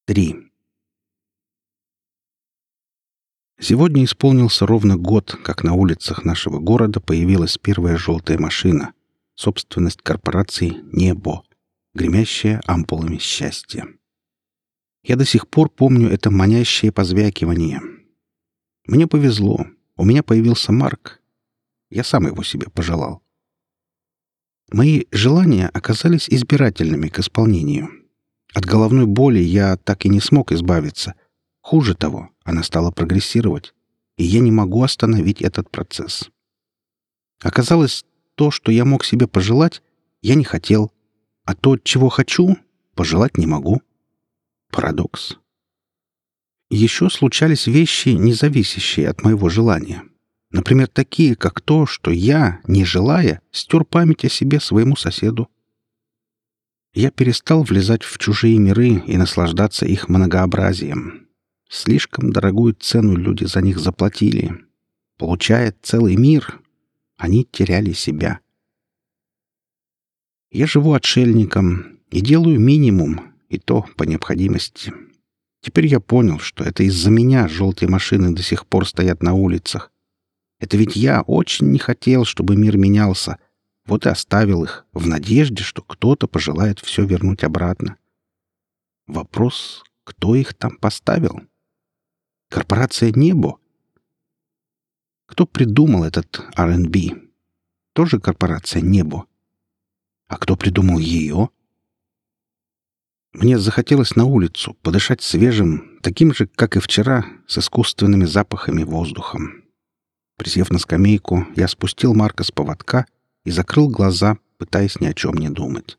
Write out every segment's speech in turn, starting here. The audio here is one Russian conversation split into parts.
3. Сегодня исполнился ровно год, как на улицах нашего города появилась первая желтая машина, собственность корпорации «Небо», гремящая ампулами счастья. Я до сих пор помню это манящее позвякивание. Мне повезло, у меня появился Марк. Я сам его себе пожелал. Мои желания оказались избирательными к исполнению. От головной боли я так и не смог избавиться. Хуже того, она стала прогрессировать, и я не могу остановить этот процесс. Оказалось, то, что я мог себе пожелать, я не хотел, а то, чего хочу, пожелать не могу. Парадокс. Еще случались вещи, не зависящие от моего желания. Например, такие, как то, что я, не желая, стер память о себе своему соседу. Я перестал влезать в чужие миры и наслаждаться их многообразием. Слишком дорогую цену люди за них заплатили. Получая целый мир, они теряли себя. Я живу отшельником и делаю минимум, и то по необходимости. Теперь я понял, что это из-за меня желтые машины до сих пор стоят на улицах. Это ведь я очень не хотел, чтобы мир менялся, вот и оставил их в надежде, что кто-то пожелает все вернуть обратно. Вопрос, кто их там поставил? Корпорация «Небо»? Кто придумал этот R&B? Тоже корпорация «Небо». А кто придумал ее? Мне захотелось на улицу подышать свежим, таким же, как и вчера, с искусственными запахами воздухом. Присев на скамейку, я спустил Марка с поводка и закрыл глаза, пытаясь ни о чем не думать.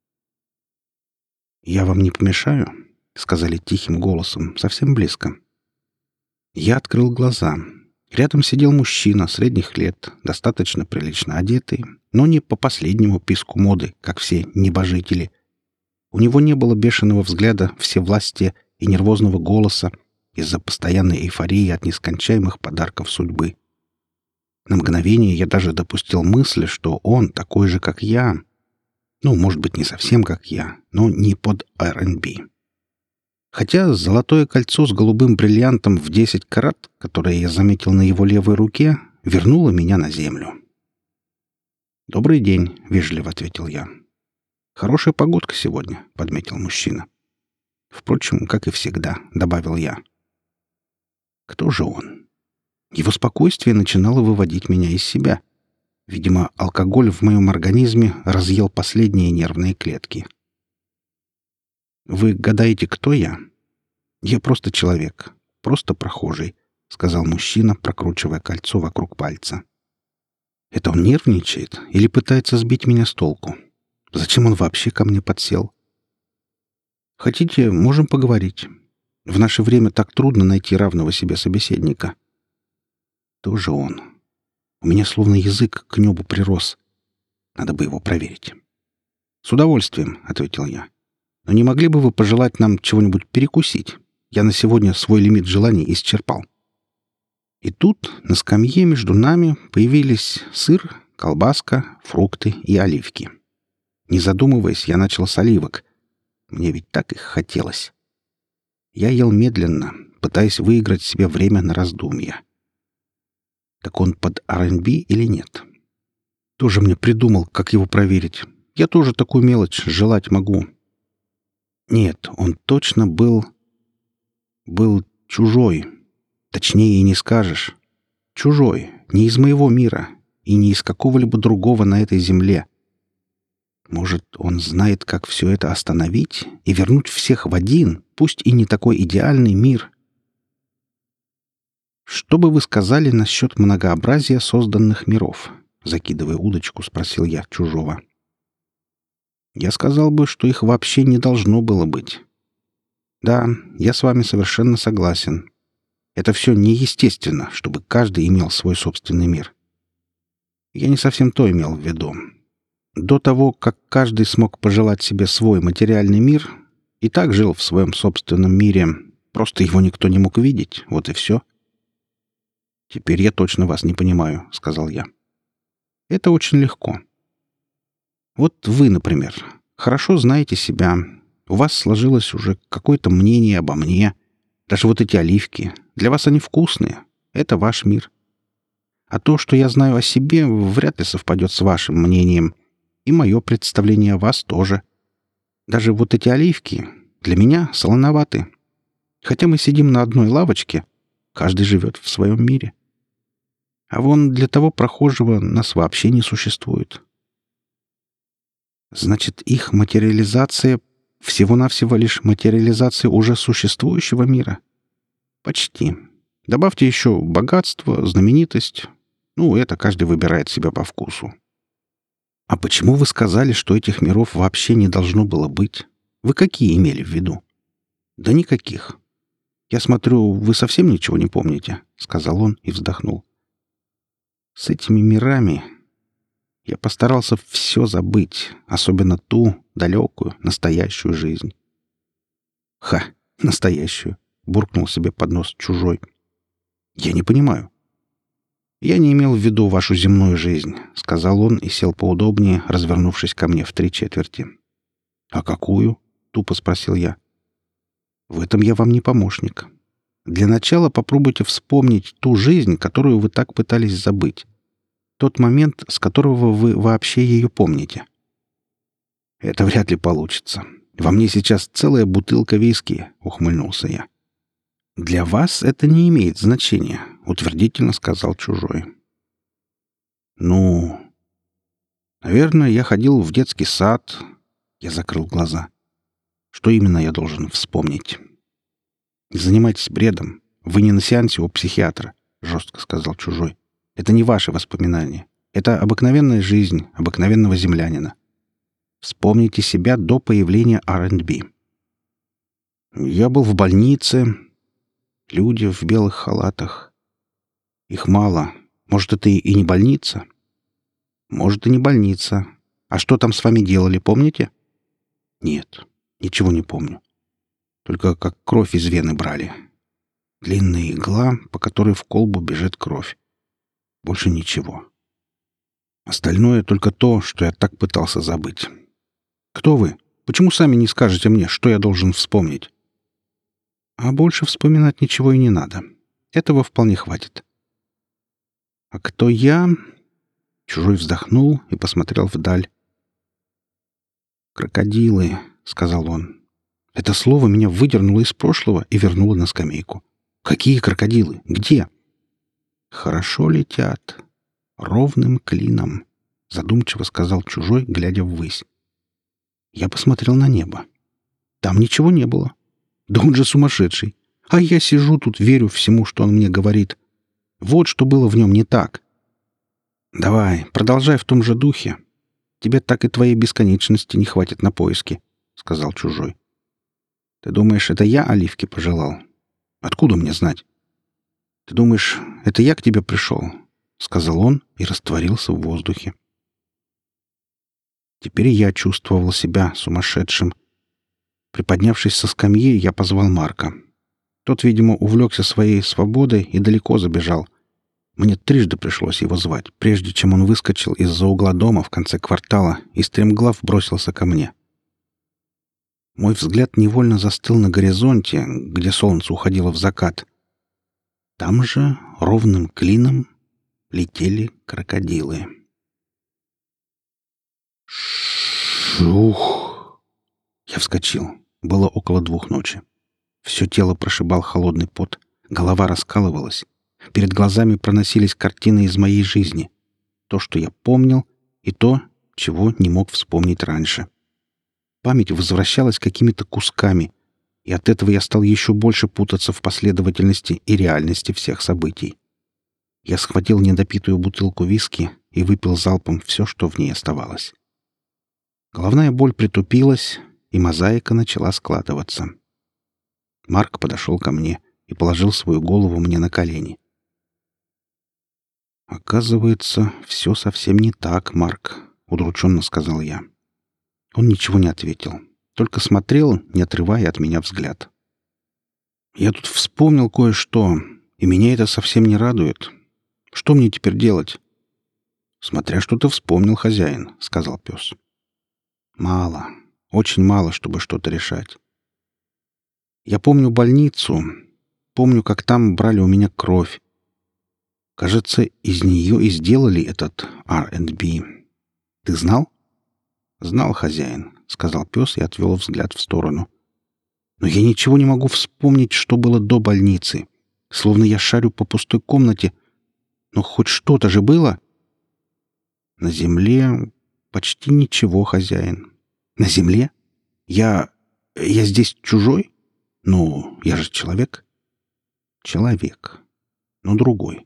«Я вам не помешаю?» — сказали тихим голосом, совсем близко. Я открыл глаза. Рядом сидел мужчина средних лет, достаточно прилично одетый, но не по последнему писку моды, как все небожители. У него не было бешеного взгляда всевластия и нервозного голоса из-за постоянной эйфории от нескончаемых подарков судьбы. На мгновение я даже допустил мысль, что он такой же, как я. Ну, может быть, не совсем как я, но не под R&B. Хотя золотое кольцо с голубым бриллиантом в 10 карат, которое я заметил на его левой руке, вернуло меня на землю. «Добрый день», — вежливо ответил я. «Хорошая погодка сегодня», — подметил мужчина. «Впрочем, как и всегда», — добавил я. Кто же он? Его спокойствие начинало выводить меня из себя. Видимо, алкоголь в моем организме разъел последние нервные клетки. «Вы гадаете, кто я?» «Я просто человек, просто прохожий», — сказал мужчина, прокручивая кольцо вокруг пальца. «Это он нервничает или пытается сбить меня с толку? Зачем он вообще ко мне подсел?» «Хотите, можем поговорить. В наше время так трудно найти равного себе собеседника». Тоже он. У меня словно язык к небу прирос. Надо бы его проверить. «С удовольствием», — ответил я. «Но не могли бы вы пожелать нам чего-нибудь перекусить? Я на сегодня свой лимит желаний исчерпал». И тут на скамье между нами появились сыр, колбаска, фрукты и оливки. Не задумываясь, я начал с оливок. Мне ведь так их хотелось. Я ел медленно, пытаясь выиграть себе время на раздумья. Так он под R&B или нет? Тоже мне придумал, как его проверить. Я тоже такую мелочь желать могу. Нет, он точно был чужой. Точнее и не скажешь. Чужой, не из моего мира и не из какого-либо другого на этой земле. Может, он знает, как все это остановить и вернуть всех в один, пусть и не такой идеальный мир. «Что бы вы сказали насчет многообразия созданных миров?» — закидывая удочку, спросил я чужого. «Я сказал бы, что их вообще не должно было быть. Да, я с вами совершенно согласен. Это все неестественно, чтобы каждый имел свой собственный мир. Я не совсем то имел в виду. До того, как каждый смог пожелать себе свой материальный мир, и так жил в своем собственном мире, просто его никто не мог видеть, вот и все». «Теперь я точно вас не понимаю», — сказал я. «Это очень легко. Вот вы, например, хорошо знаете себя, У вас сложилось уже какое-то мнение обо мне. Даже вот эти оливки. Для вас они вкусные. Это ваш мир. А то, что я знаю о себе, вряд ли совпадет с вашим мнением. И мое представление о вас тоже. Даже вот эти оливки для меня солоноваты. Хотя мы сидим на одной лавочке, каждый живет в своем мире. А вон для того прохожего нас вообще не существует. Значит, их материализация всего-навсего лишь материализация уже существующего мира? Почти. Добавьте еще богатство, знаменитость. Ну, это каждый выбирает себя по вкусу. А почему вы сказали, что этих миров вообще не должно было быть? Вы какие имели в виду? Да никаких. Я смотрю, вы совсем ничего не помните, сказал он и вздохнул. С этими мирами я постарался все забыть, особенно ту далекую, настоящую жизнь. Ха, настоящую, буркнул себе под нос чужой. Я не понимаю. Я не имел в виду вашу земную жизнь, сказал он и сел поудобнее, развернувшись ко мне в 3/4. А какую? Тупо спросил я. В этом я вам не помощник. Для начала попробуйте вспомнить ту жизнь, которую вы так пытались забыть. Тот момент, с которого вы вообще ее помните. Это вряд ли получится. Во мне сейчас целая бутылка виски, ухмыльнулся я. Для вас это не имеет значения, утвердительно сказал чужой. Ну, наверное, я ходил в детский сад. Я закрыл глаза. Что именно я должен вспомнить? Не занимайтесь бредом. Вы не на сеансе у психиатра, жестко сказал чужой. Это не ваши воспоминания. Это обыкновенная жизнь обыкновенного землянина. Вспомните себя до появления R&B. Я был в больнице. Люди в белых халатах. Их мало. Может, это и не больница? Может, и не больница. А что там с вами делали, помните? Нет, ничего не помню. Только как кровь из вены брали. Длинная игла, по которой в колбу бежит кровь. Больше ничего. Остальное только то, что я так пытался забыть. Кто вы? Почему сами не скажете мне, что я должен вспомнить? А больше вспоминать ничего и не надо. Этого вполне хватит. А кто я? Чужой вздохнул и посмотрел вдаль. «Крокодилы», — сказал он. Это слово меня выдернуло из прошлого и вернуло на скамейку. «Какие крокодилы? Где?» «Хорошо летят. Ровным клином», — задумчиво сказал чужой, глядя ввысь. Я посмотрел на небо. Там ничего не было. Да он же сумасшедший. А я сижу тут, верю всему, что он мне говорит. Вот что было в нем не так. «Давай, продолжай в том же духе. Тебе так и твоей бесконечности не хватит на поиски», — сказал чужой. «Ты думаешь, это я оливки пожелал? Откуда мне знать?» «Ты думаешь, это я к тебе пришел?» — сказал он и растворился в воздухе. Теперь я чувствовал себя сумасшедшим. Приподнявшись со скамьи, я позвал Марка. Тот, видимо, увлекся своей свободой и далеко забежал. Мне трижды пришлось его звать, прежде чем он выскочил из-за угла дома в конце квартала и стремглав бросился ко мне. Мой взгляд невольно застыл на горизонте, где солнце уходило в закат. Там же ровным клином летели крокодилы. Шух! Я вскочил. Было около 2 ночи. Все тело прошибал холодный пот, голова раскалывалась. Перед глазами проносились картины из моей жизни. То, что я помнил, и то, чего не мог вспомнить раньше. Память возвращалась какими-то кусками, и от этого я стал еще больше путаться в последовательности и реальности всех событий. Я схватил недопитую бутылку виски и выпил залпом все, что в ней оставалось. Головная боль притупилась, и мозаика начала складываться. Марк подошел ко мне и положил свою голову мне на колени. «Оказывается, все совсем не так, Марк», — удрученно сказал я. Он ничего не ответил, только смотрел, не отрывая от меня взгляд. «Я тут вспомнил кое-что, и меня это совсем не радует. Что мне теперь делать?» «Смотря что ты вспомнил, хозяин», — сказал пес. «Мало. Очень мало, чтобы что-то решать. Я помню больницу, помню, как там брали у меня кровь. Кажется, из нее и сделали этот R&B. Ты знал? Знал, хозяин, — сказал пес и отвел взгляд в сторону. Но я ничего не могу вспомнить, что было до больницы. Словно я шарю по пустой комнате. Но хоть что-то же было. На земле почти ничего, хозяин. На земле? Я здесь чужой? Ну, я же человек. Человек, но другой.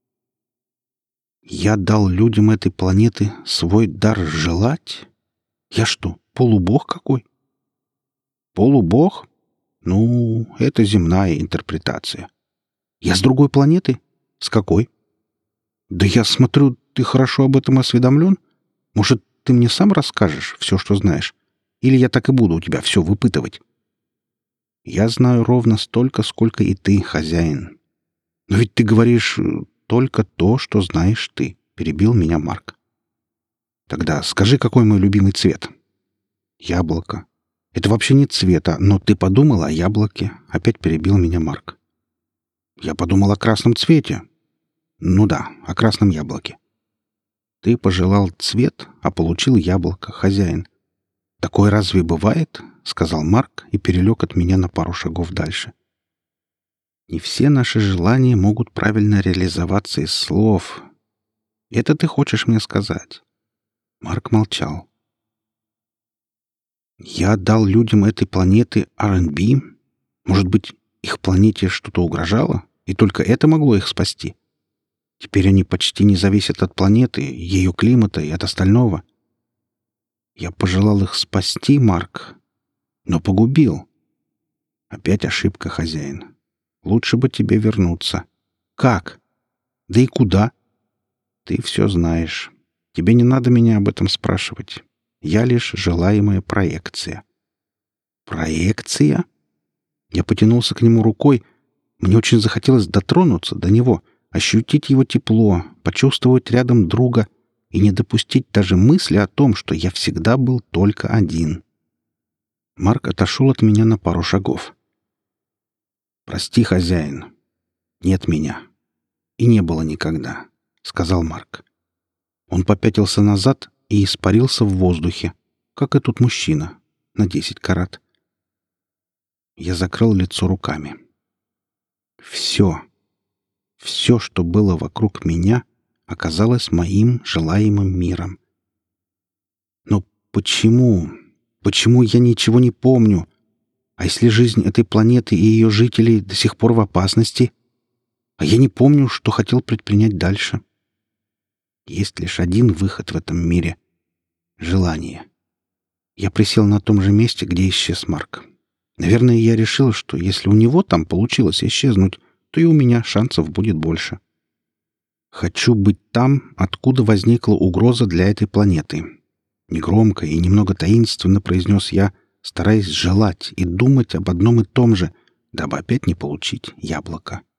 Я дал людям этой планеты свой дар желать? Я что, полубог какой? Полубог? Ну, это земная интерпретация. Я с другой планеты? С какой? Да я смотрю, ты хорошо об этом осведомлен. Может, ты мне сам расскажешь все, что знаешь? Или я так и буду у тебя все выпытывать? Я знаю ровно столько, сколько и ты, хозяин. Но ведь ты говоришь только то, что знаешь ты, — перебил меня Марк. Тогда скажи, какой мой любимый цвет? Яблоко. Это вообще не цвета, но ты подумал о яблоке, — опять перебил меня Марк. Я подумал о красном цвете. Ну да, о красном яблоке. Ты пожелал цвет, а получил яблоко, хозяин. Такое разве бывает? — сказал Марк и перелег от меня на пару шагов дальше. Не все наши желания могут правильно реализоваться из слов. Это ты хочешь мне сказать? Марк молчал. Я дал людям этой планеты R&B. Может быть, их планете что-то угрожало, и только это могло их спасти? Теперь они почти не зависят от планеты, ее климата и от остального. Я пожелал их спасти, Марк, но погубил. Опять ошибка, хозяин. Лучше бы тебе вернуться. Как? Да и куда? Ты все знаешь. Тебе не надо меня об этом спрашивать. Я лишь желаемая проекция. Проекция? Я потянулся к нему рукой. Мне очень захотелось дотронуться до него, ощутить его тепло, почувствовать рядом друга и не допустить даже мысли о том, что я всегда был только один. Марк отошел от меня на пару шагов. «Прости, хозяин. Нет меня. И не было никогда», — сказал Марк. Он попятился назад и испарился в воздухе, как и тот мужчина, на 10 карат. Я закрыл лицо руками. Все, что было вокруг меня, оказалось моим желаемым миром. Но почему я ничего не помню? А если жизнь этой планеты и ее жителей до сих пор в опасности? А я не помню, что хотел предпринять дальше. Есть лишь один выход в этом мире — желание. Я присел на том же месте, где исчез Марк. Наверное, я решил, что если у него там получилось исчезнуть, то и у меня шансов будет больше. Хочу быть там, откуда возникла угроза для этой планеты. Негромко и немного таинственно произнес я, стараясь желать и думать об одном и том же, дабы опять не получить яблоко.